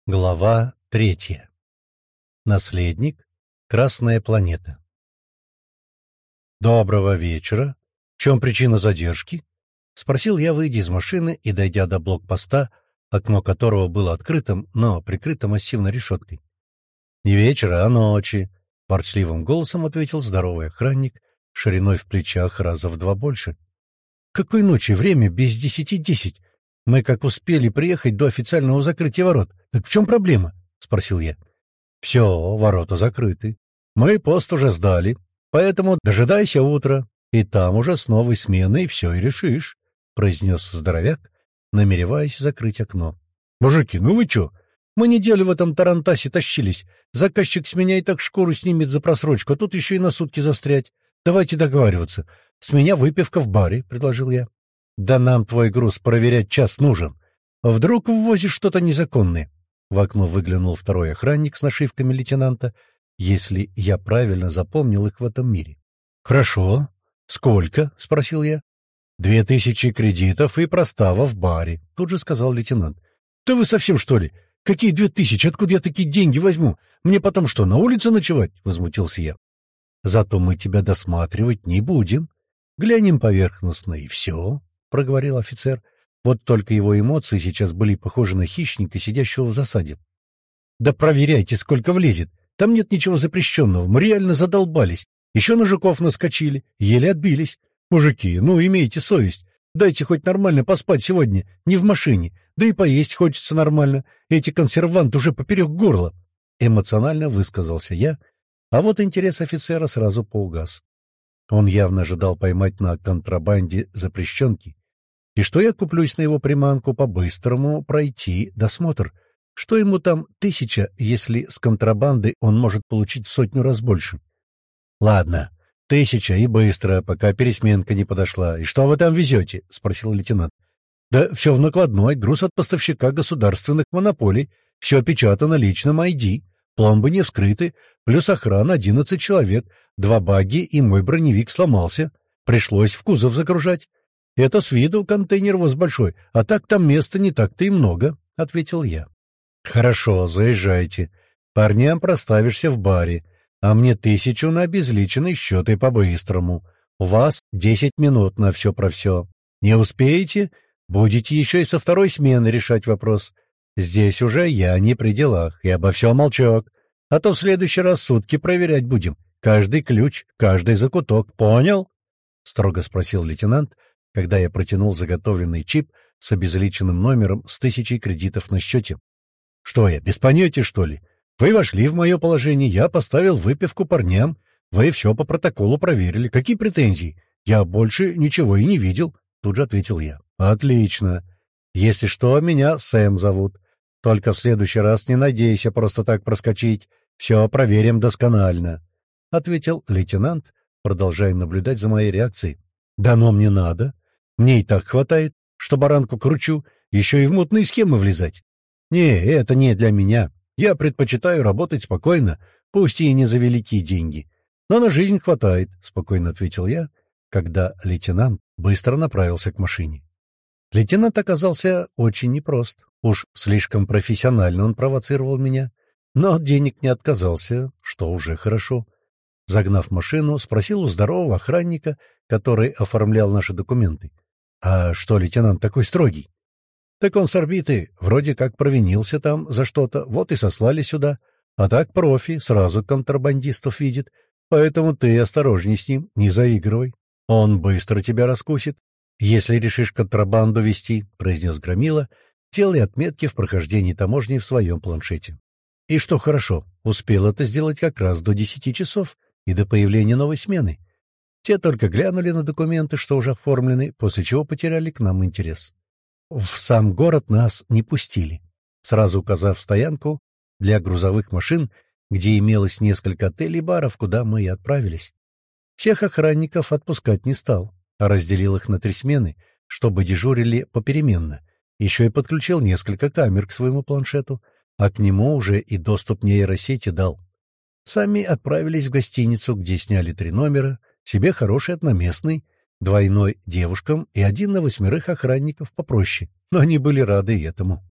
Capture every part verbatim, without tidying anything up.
Глава третья. Наследник. Красная планета. «Доброго вечера. В чем причина задержки?» — спросил я, выйдя из машины и дойдя до блокпоста, окно которого было открытым, но прикрыто массивной решеткой. «Не вечера, а ночи», — ворчливым голосом ответил здоровый охранник, шириной в плечах раза в два больше. «Какой ночи? Время без десяти десять. Мы как успели приехать до официального закрытия ворот. Так в чем проблема?» — спросил я. «Все, ворота закрыты. Мы пост уже сдали, поэтому дожидайся утра, и там уже с новой сменой все и решишь», — произнес здоровяк, намереваясь закрыть окно. «Мужики, ну вы чё? Мы неделю в этом тарантасе тащились. Заказчик с меня и так шкуру снимет за просрочку, а тут еще и на сутки застрять. Давайте договариваться. С меня выпивка в баре», — предложил я. «Да нам твой груз проверять час нужен. Вдруг ввозишь что-то незаконное?» В окно выглянул второй охранник с нашивками лейтенанта, если я правильно запомнил их в этом мире. «Хорошо. Сколько?» — спросил я. «Две тысячи кредитов и простава в баре», — тут же сказал лейтенант. «Да вы совсем, что ли? Какие две тысячи? Откуда я такие деньги возьму? Мне потом что, на улице ночевать?» — возмутился я. «Зато мы тебя досматривать не будем. Глянем поверхностно, и все», — проговорил офицер. Вот только его эмоции сейчас были похожи на хищника, сидящего в засаде. «Да проверяйте, сколько влезет. Там нет ничего запрещенного. Мы реально задолбались. Еще на жуков наскочили, еле отбились. Мужики, ну, имейте совесть. Дайте хоть нормально поспать сегодня, не в машине. Да и поесть хочется нормально. Эти консерванты уже поперек горла». Эмоционально высказался я, а вот интерес офицера сразу поугас. Он явно ожидал поймать на контрабанде запрещенки, и что я куплюсь на его приманку по-быстрому пройти досмотр. Что ему там тысяча, если с контрабандой он может получить в сотню раз больше? «Ладно, тысяча и быстро, пока пересменка не подошла. И что вы там везете?» — спросил лейтенант. «Да все в накладной, груз от поставщика государственных монополий, все опечатано личным ай ди, пломбы не вскрыты, плюс охрана одиннадцать человек, два багги и мой броневик сломался. Пришлось в кузов загружать. Это с виду контейнер воз большой, а так там места не так-то и много», — ответил я. «Хорошо, заезжайте. Парням проставишься в баре, а мне тысячу на обезличенный счет и по-быстрому. У вас десять минут на все про все. Не успеете? Будете еще и со второй смены решать вопрос. Здесь уже я не при делах, и обо всем молчок. А то в следующий раз сутки проверять будем. Каждый ключ, каждый закуток. Понял?» — строго спросил лейтенант, когда я протянул заготовленный чип с обезличенным номером с тысячей кредитов на счете. «Что я, без понятия, что ли? Вы вошли в мое положение, я поставил выпивку парням, вы все по протоколу проверили. Какие претензии? Я больше ничего и не видел», — тут же ответил я. «Отлично. Если что, меня Сэм зовут. Только в следующий раз не надейся просто так проскочить. Все проверим досконально», — ответил лейтенант, продолжая наблюдать за моей реакцией. «Да но мне надо. Мне и так хватает, что баранку кручу, еще и в мутные схемы влезать. Не, это не для меня. Я предпочитаю работать спокойно, пусть и не за великие деньги. Но на жизнь хватает», — спокойно ответил я, когда лейтенант быстро направился к машине. Лейтенант оказался очень непрост. Уж слишком профессионально он провоцировал меня, но от денег не отказался, что уже хорошо. Загнав машину, спросил у здорового охранника, который оформлял наши документы: «А что лейтенант такой строгий?» «Так он с орбиты, вроде как провинился там за что-то, вот и сослали сюда. А так профи, сразу контрабандистов видит, поэтому ты осторожней с ним, не заигрывай. Он быстро тебя раскусит, если решишь контрабанду вести», — произнес Громила, делая отметки в прохождении таможни в своем планшете. И что хорошо, успел это сделать как раз до десяти часов и до появления новой смены. Те только глянули на документы, что уже оформлены, после чего потеряли к нам интерес. В сам город нас не пустили, сразу указав стоянку для грузовых машин, где имелось несколько отелей и баров, куда мы и отправились. Всех охранников отпускать не стал, а разделил их на три смены, чтобы дежурили попеременно. Еще и подключил несколько камер к своему планшету, а к нему уже и доступ нейросети дал. Сами отправились в гостиницу, где сняли три номера, себе хороший одноместный, двойной девушкам и один на восьмерых охранников попроще, но они были рады и этому.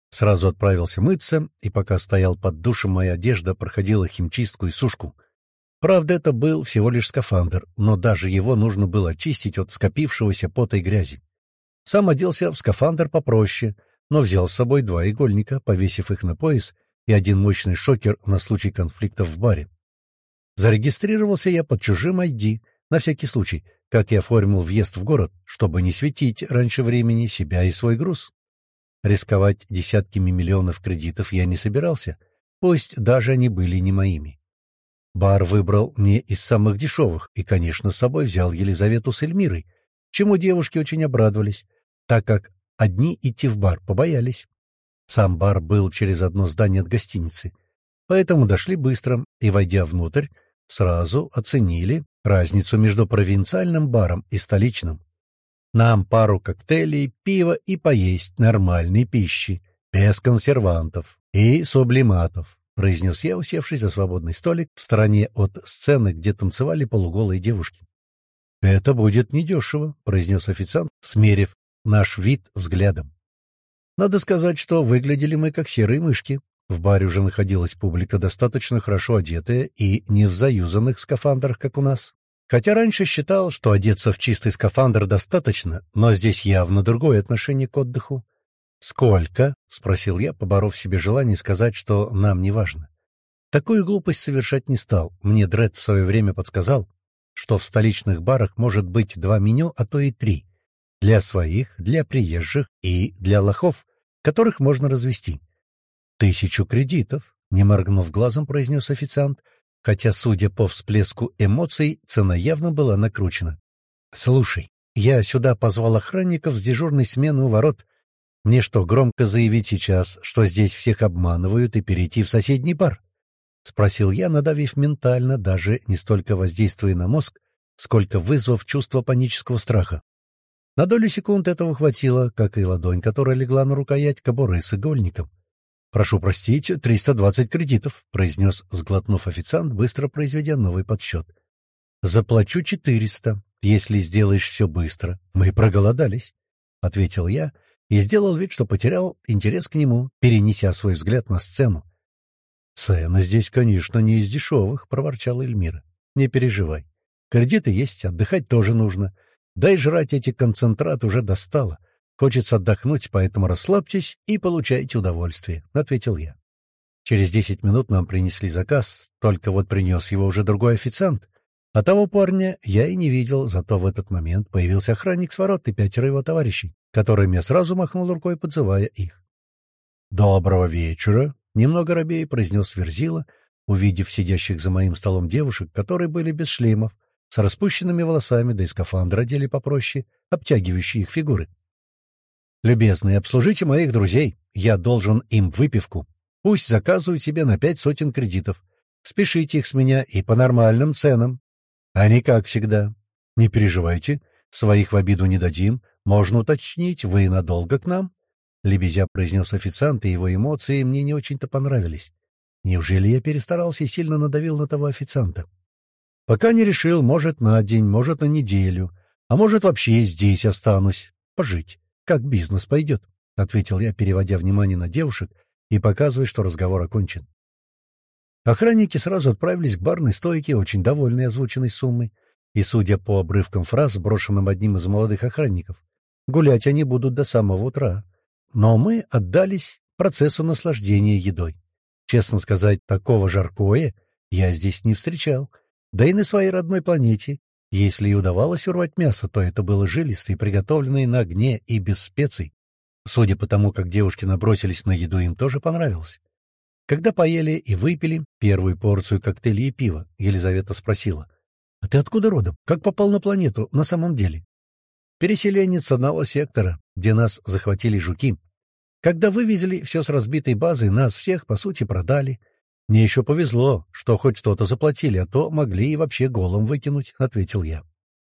Сразу отправился мыться, и пока стоял под душем, моя одежда проходила химчистку и сушку. Правда, это был всего лишь скафандр, но даже его нужно было очистить от скопившегося пота и грязи. Сам оделся в скафандр попроще, но взял с собой два игольника, повесив их на пояс, и один мощный шокер на случай конфликтов в баре. Зарегистрировался я под чужим ай ди, на всякий случай, как я оформил въезд в город, чтобы не светить раньше времени себя и свой груз. Рисковать десятками миллионов кредитов я не собирался, пусть даже они были не моими. Бар выбрал не из самых дешевых и, конечно, с собой взял Елизавету с Эльмирой, чему девушки очень обрадовались, так как одни идти в бар побоялись. Сам бар был через одно здание от гостиницы, поэтому дошли быстро и, войдя внутрь, сразу оценили разницу между провинциальным баром и столичным. Нам пару коктейлей, пива и поесть нормальной пищи, без консервантов и сублиматов, произнес я, усевшись за свободный столик в стороне от сцены, где танцевали полуголые девушки. «Это будет недешево», — произнес официант, смерив наш вид взглядом. Надо сказать, что выглядели мы как серые мышки. В баре уже находилась публика, достаточно хорошо одетая и не в заюзанных скафандрах, как у нас. Хотя раньше считал, что одеться в чистый скафандр достаточно, но здесь явно другое отношение к отдыху. «Сколько?» — спросил я, поборов в себе желание сказать, что нам не важно. Такую глупость совершать не стал. Мне Дред в свое время подсказал, что в столичных барах может быть два меню, а то и три. Для своих, для приезжих и для лохов, которых можно развести. «Тысячу кредитов», — не моргнув глазом, произнес официант, хотя, судя по всплеску эмоций, цена явно была накручена. «Слушай, я сюда позвал охранников с дежурной смены у ворот. Мне что, громко заявить сейчас, что здесь всех обманывают, и перейти в соседний бар?» — спросил я, надавив ментально, даже не столько воздействуя на мозг, сколько вызвав чувство панического страха. На долю секунд этого хватило, как и ладонь, которая легла на рукоять кобуры с игольником. «Прошу простить, триста двадцать кредитов», — произнес, сглотнув официант, быстро произведя новый подсчет. «Заплачу четыреста, если сделаешь все быстро. Мы проголодались», — ответил я и сделал вид, что потерял интерес к нему, перенеся свой взгляд на сцену. «Цены здесь, конечно, не из дешевых», — проворчала Эльмира. «Не переживай. Кредиты есть, отдыхать тоже нужно. Да и жрать эти концентраты уже достало. Хочется отдохнуть, поэтому расслабьтесь и получайте удовольствие», — ответил я. Через десять минут нам принесли заказ, только вот принес его уже другой официант. А того парня я и не видел, зато в этот момент появился охранник с ворот и пятеро его товарищей, которым я сразу махнул рукой, подзывая их. «Доброго вечера», — немного робея произнес Верзила, увидев сидящих за моим столом девушек, которые были без шлемов, с распущенными волосами, да и скафандры одели попроще, обтягивающие их фигуры. «Любезные, обслужите моих друзей. Я должен им выпивку. Пусть заказывают себе на пять сотен кредитов. Спешите их с меня и по нормальным ценам. А не как всегда. Не переживайте, своих в обиду не дадим. Можно уточнить, вы надолго к нам?» Лебезя произнес официант, и его эмоции мне не очень-то понравились. Неужели я перестарался и сильно надавил на того официанта? «Пока не решил, может, на день, может, на неделю, а может, вообще здесь останусь. Пожить. Как бизнес пойдет», — ответил я, переводя внимание на девушек и показывая, что разговор окончен. Охранники сразу отправились к барной стойке, очень довольные озвученной суммой, и, судя по обрывкам фраз, брошенным одним из молодых охранников, гулять они будут до самого утра. Но мы отдались процессу наслаждения едой. Честно сказать, такого жаркое я здесь не встречал, да и на своей родной планете. Если и удавалось урвать мясо, то это было жилистое, приготовленное на огне и без специй. Судя по тому, как девушки набросились на еду, им тоже понравилось. Когда поели и выпили первую порцию коктейлей и пива, Елизавета спросила: «А ты откуда родом? Как попал на планету на самом деле?» «Переселенец одного сектора, где нас захватили жуки. Когда вывезли все с разбитой базы, нас всех, по сути, продали. Мне еще повезло, что хоть что-то заплатили, а то могли и вообще голым выкинуть», — ответил я.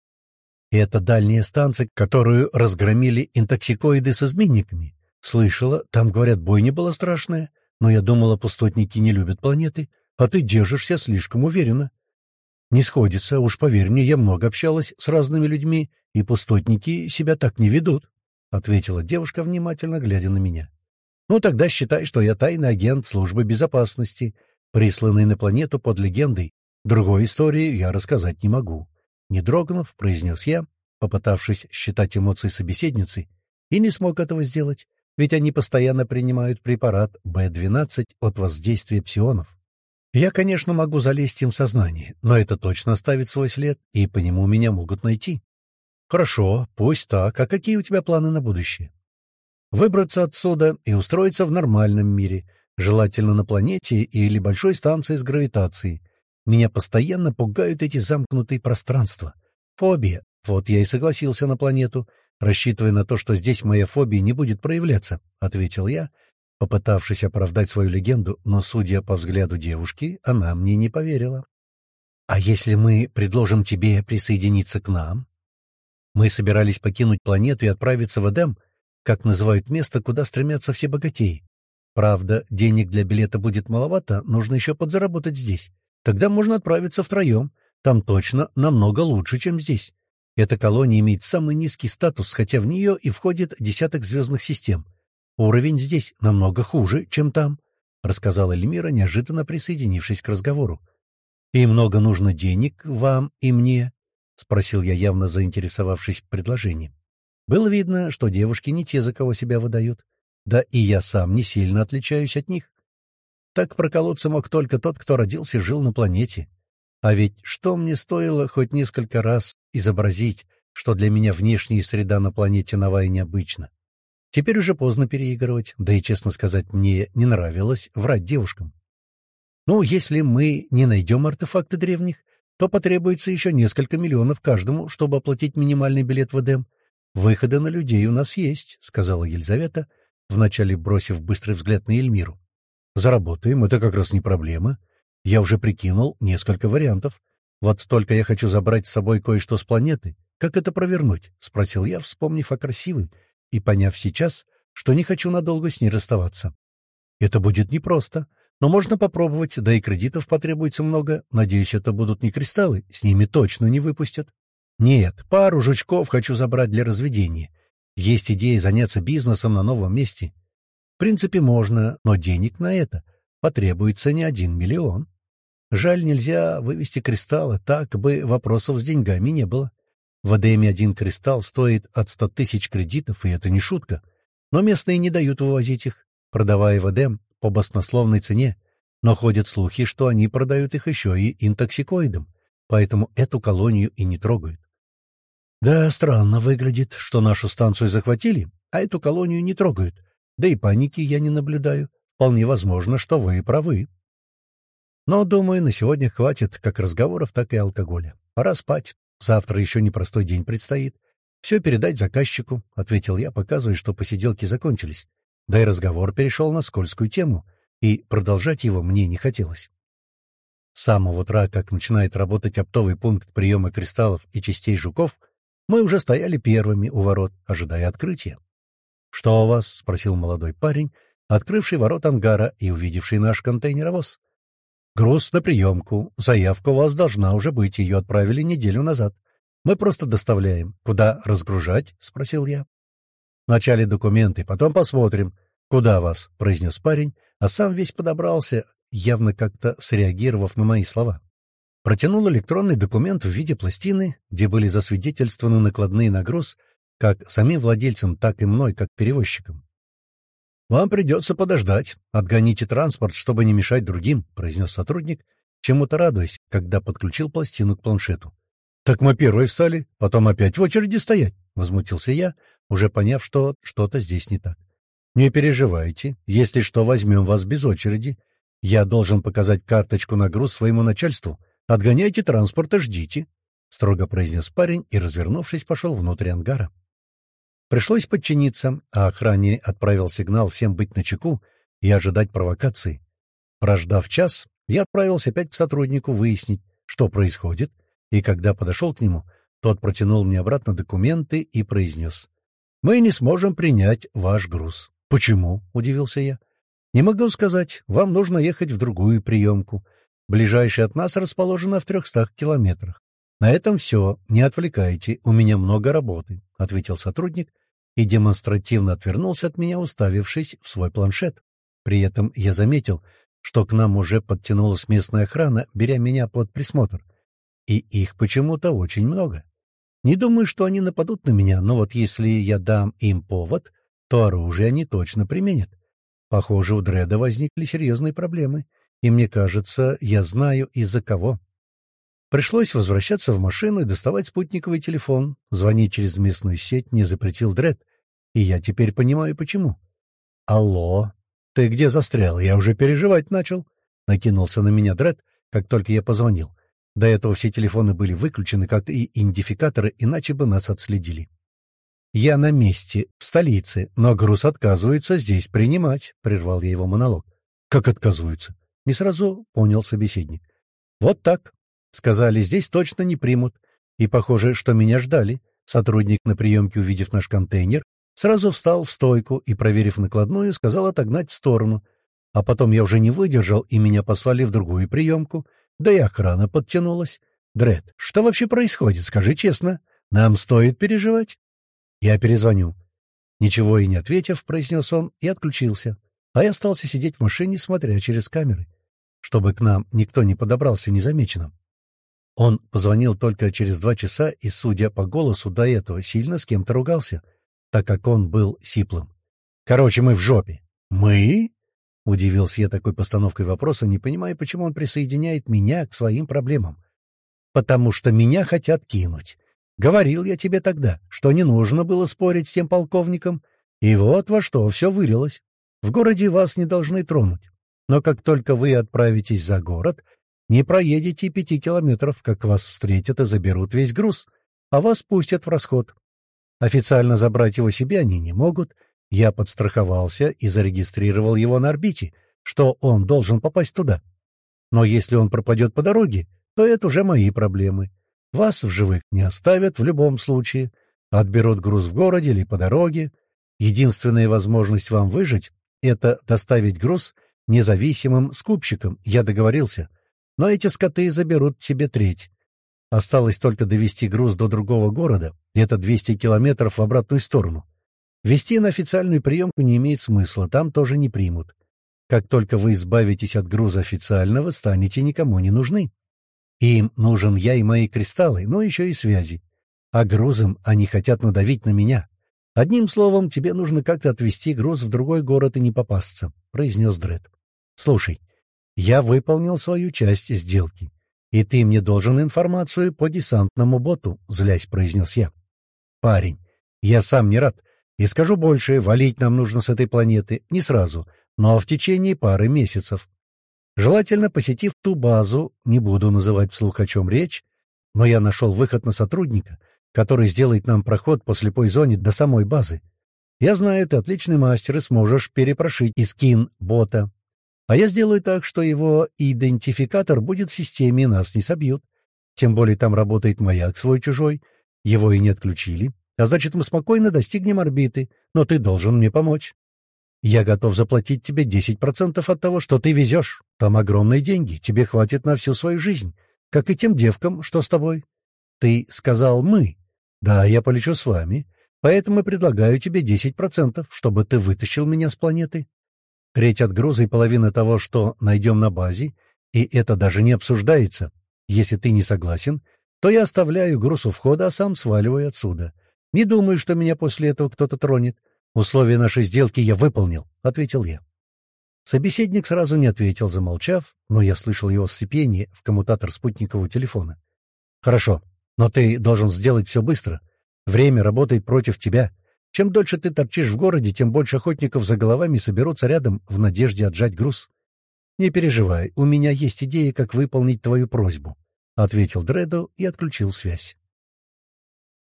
«Это дальняя станция, которую разгромили интоксикоиды с изменниками. Слышала, там, говорят, бойня была страшная, но я думала, пустотники не любят планеты, а ты держишься слишком уверенно». «Не сходится, уж поверь мне, я много общалась с разными людьми, и пустотники себя так не ведут», — ответила девушка, внимательно глядя на меня. Ну, тогда считай, что я тайный агент службы безопасности, присланный на планету под легендой. Другой истории я рассказать не могу. Не дрогнув, произнес я, попытавшись считать эмоции собеседницы, и не смог этого сделать, ведь они постоянно принимают препарат Б двенадцать от воздействия псионов. Я, конечно, могу залезть им в сознание, но это точно оставит свой след, и по нему меня могут найти. Хорошо, пусть так. А какие у тебя планы на будущее? Выбраться отсюда и устроиться в нормальном мире, желательно на планете или большой станции с гравитацией. Меня постоянно пугают эти замкнутые пространства. Фобия. Вот я и согласился на планету, рассчитывая на то, что здесь моя фобия не будет проявляться, — ответил я, попытавшись оправдать свою легенду, но, судя по взгляду девушки, она мне не поверила. «А если мы предложим тебе присоединиться к нам?» Мы собирались покинуть планету и отправиться в Эдем, как называют место, куда стремятся все богатеи. Правда, денег для билета будет маловато, нужно еще подзаработать здесь. Тогда можно отправиться втроем. Там точно намного лучше, чем здесь. Эта колония имеет самый низкий статус, хотя в нее и входит десяток звездных систем. Уровень здесь намного хуже, чем там, — рассказала Эльмира, неожиданно присоединившись к разговору. — И много нужно денег вам и мне? — спросил я, явно заинтересовавшись предложением. Было видно, что девушки не те, за кого себя выдают. Да и я сам не сильно отличаюсь от них. Так проколоться мог только тот, кто родился и жил на планете. А ведь что мне стоило хоть несколько раз изобразить, что для меня внешняя среда на планете нова и необычна? Теперь уже поздно переигрывать, да и, честно сказать, мне не нравилось врать девушкам. Ну, если мы не найдем артефакты древних, то потребуется еще несколько миллионов каждому, чтобы оплатить минимальный билет в Эдем. Выходы на людей у нас есть, — сказала Елизавета, вначале бросив быстрый взгляд на Эльмиру. Заработаем, это как раз не проблема. Я уже прикинул несколько вариантов. Вот только я хочу забрать с собой кое-что с планеты. Как это провернуть? — спросил я, вспомнив о красивой, и поняв сейчас, что не хочу надолго с ней расставаться. Это будет непросто, но можно попробовать, да и кредитов потребуется много. Надеюсь, это будут не кристаллы, с ними точно не выпустят. Нет, пару жучков хочу забрать для разведения. Есть идея заняться бизнесом на новом месте. В принципе, можно, но денег на это потребуется не один миллион. Жаль, нельзя вывести кристаллы, так бы вопросов с деньгами не было. В Эдеме один кристалл стоит от ста тысяч кредитов, и это не шутка. Но местные не дают вывозить их, продавая в Эдем по баснословной цене. Но ходят слухи, что они продают их еще и интоксикоидам, поэтому эту колонию и не трогают. Да, странно выглядит, что нашу станцию захватили, а эту колонию не трогают. Да и паники я не наблюдаю. Вполне возможно, что вы правы. Но, думаю, на сегодня хватит как разговоров, так и алкоголя. Пора спать. Завтра еще непростой день предстоит. Все передать заказчику, — ответил я, показывая, что посиделки закончились. Да и разговор перешел на скользкую тему, и продолжать его мне не хотелось. С самого утра, как начинает работать оптовый пункт приема кристаллов и частей жуков, мы уже стояли первыми у ворот, ожидая открытия. — Что у вас? — спросил молодой парень, открывший ворот ангара и увидевший наш контейнеровоз. — Груз на приемку. Заявка у вас должна уже быть, ее отправили неделю назад. Мы просто доставляем. Куда разгружать? — спросил я. — Вначале документы, потом посмотрим. — Куда вас? — произнес парень, а сам весь подобрался, явно как-то среагировав на мои слова. Протянул электронный документ в виде пластины, где были засвидетельствованы накладные на груз как самим владельцам, так и мной, как перевозчиком. «Вам придется подождать. Отгоните транспорт, чтобы не мешать другим», — произнес сотрудник, чему-то радуясь, когда подключил пластину к планшету. «Так мы первые встали, потом опять в очереди стоять», — возмутился я, уже поняв, что что-то здесь не так. «Не переживайте, если что, возьмем вас без очереди. Я должен показать карточку на груз своему начальству. Отгоняйте транспорт и ждите», — строго произнес парень и, развернувшись, пошел внутрь ангара. Пришлось подчиниться, а охране отправил сигнал всем быть начеку и ожидать провокации. Прождав час, я отправился опять к сотруднику выяснить, что происходит, и когда подошел к нему, тот протянул мне обратно документы и произнес: «Мы не сможем принять ваш груз». «Почему?» — удивился я. «Не могу сказать. Вам нужно ехать в другую приемку. Ближайшая от нас расположена в трехстах километрах. На этом все. Не отвлекайте. У меня много работы», — ответил сотрудник, и демонстративно отвернулся от меня, уставившись в свой планшет. При этом я заметил, что к нам уже подтянулась местная охрана, беря меня под присмотр. И их почему-то очень много. Не думаю, что они нападут на меня, но вот если я дам им повод, то оружие они точно применят. Похоже, у Дреда возникли серьезные проблемы, и мне кажется, я знаю, из-за кого. Пришлось возвращаться в машину и доставать спутниковый телефон. Звонить через местную сеть мне запретил Дред, и я теперь понимаю, почему. «Алло, ты где застрял? Я уже переживать начал», — накинулся на меня Дред, как только я позвонил. До этого все телефоны были выключены, как и идентификаторы, иначе бы нас отследили. «Я на месте, в столице, но груз отказываются здесь принимать», — прервал я его монолог. «Как отказываются?» — не сразу понял собеседник. «Вот так. Сказали, здесь точно не примут. И похоже, что меня ждали. Сотрудник на приемке, увидев наш контейнер, сразу встал в стойку и, проверив накладную, сказал отогнать в сторону. А потом я уже не выдержал, и меня послали в другую приемку. Да и охрана подтянулась. Дред, что вообще происходит, скажи честно? Нам стоит переживать?» «Я перезвоню». Ничего и не ответив, произнес он и отключился. А я остался сидеть в машине, смотря через камеры, чтобы к нам никто не подобрался незамеченным. Он позвонил только через два часа и, судя по голосу, до этого сильно с кем-то ругался, так как он был сиплым. «Короче, мы в жопе». «Мы?» — удивился я такой постановкой вопроса, не понимая, почему он присоединяет меня к своим проблемам. «Потому что меня хотят кинуть. Говорил я тебе тогда, что не нужно было спорить с тем полковником, и вот во что все вылилось. В городе вас не должны тронуть. Но как только вы отправитесь за город, не проедете пяти километров, как вас встретят и заберут весь груз, а вас пустят в расход. Официально забрать его себе они не могут. Я подстраховался и зарегистрировал его на орбите, что он должен попасть туда. Но если он пропадет по дороге, то это уже мои проблемы. Вас в живых не оставят в любом случае. Отберут груз в городе или по дороге. Единственная возможность вам выжить — это доставить груз независимым скупщикам, я договорился. Но эти скоты заберут себе треть. Осталось только довести груз до другого города, где-то двести километров в обратную сторону. Везти на официальную приемку не имеет смысла, там тоже не примут. Как только вы избавитесь от груза официального, станете никому не нужны. Им нужен я и мои кристаллы, но еще и связи. А грузом они хотят надавить на меня. Одним словом, тебе нужно как-то отвезти груз в другой город и не попасться», — произнес Дред. «Слушай, я выполнил свою часть сделки, и ты мне должен информацию по десантному боту», — злясь произнес я. «Парень, я сам не рад. И скажу больше, валить нам нужно с этой планеты не сразу, но в течение пары месяцев. Желательно посетив ту базу, не буду называть вслух, о чем речь, но я нашел выход на сотрудника, который сделает нам проход по слепой зоне до самой базы. Я знаю, ты отличный мастер и сможешь перепрошить и скин бота. А я сделаю так, что его идентификатор будет в системе, и нас не собьют. Тем более там работает маяк свой-чужой, его и не отключили, а значит, мы спокойно достигнем орбиты, но ты должен мне помочь. Я готов заплатить тебе десять процентов от того, что ты везешь. Там огромные деньги, тебе хватит на всю свою жизнь, как и тем девкам, что с тобой. Ты сказал «мы». Да, я полечу с вами, поэтому предлагаю тебе десять процентов, чтобы ты вытащил меня с планеты. Треть от груза и половина того, что найдем на базе, и это даже не обсуждается. Если ты не согласен, то я оставляю груз у входа, а сам сваливаю отсюда. Не думаю, что меня после этого кто-то тронет. Условия нашей сделки я выполнил, — ответил я. Собеседник сразу не ответил, замолчав, но я слышал его сцепление в коммутатор спутникового телефона. «Хорошо, но ты должен сделать все быстро. Время работает против тебя. Чем дольше ты торчишь в городе, тем больше охотников за головами соберутся рядом в надежде отжать груз. Не переживай, у меня есть идея, как выполнить твою просьбу», — ответил Дреду и отключил связь.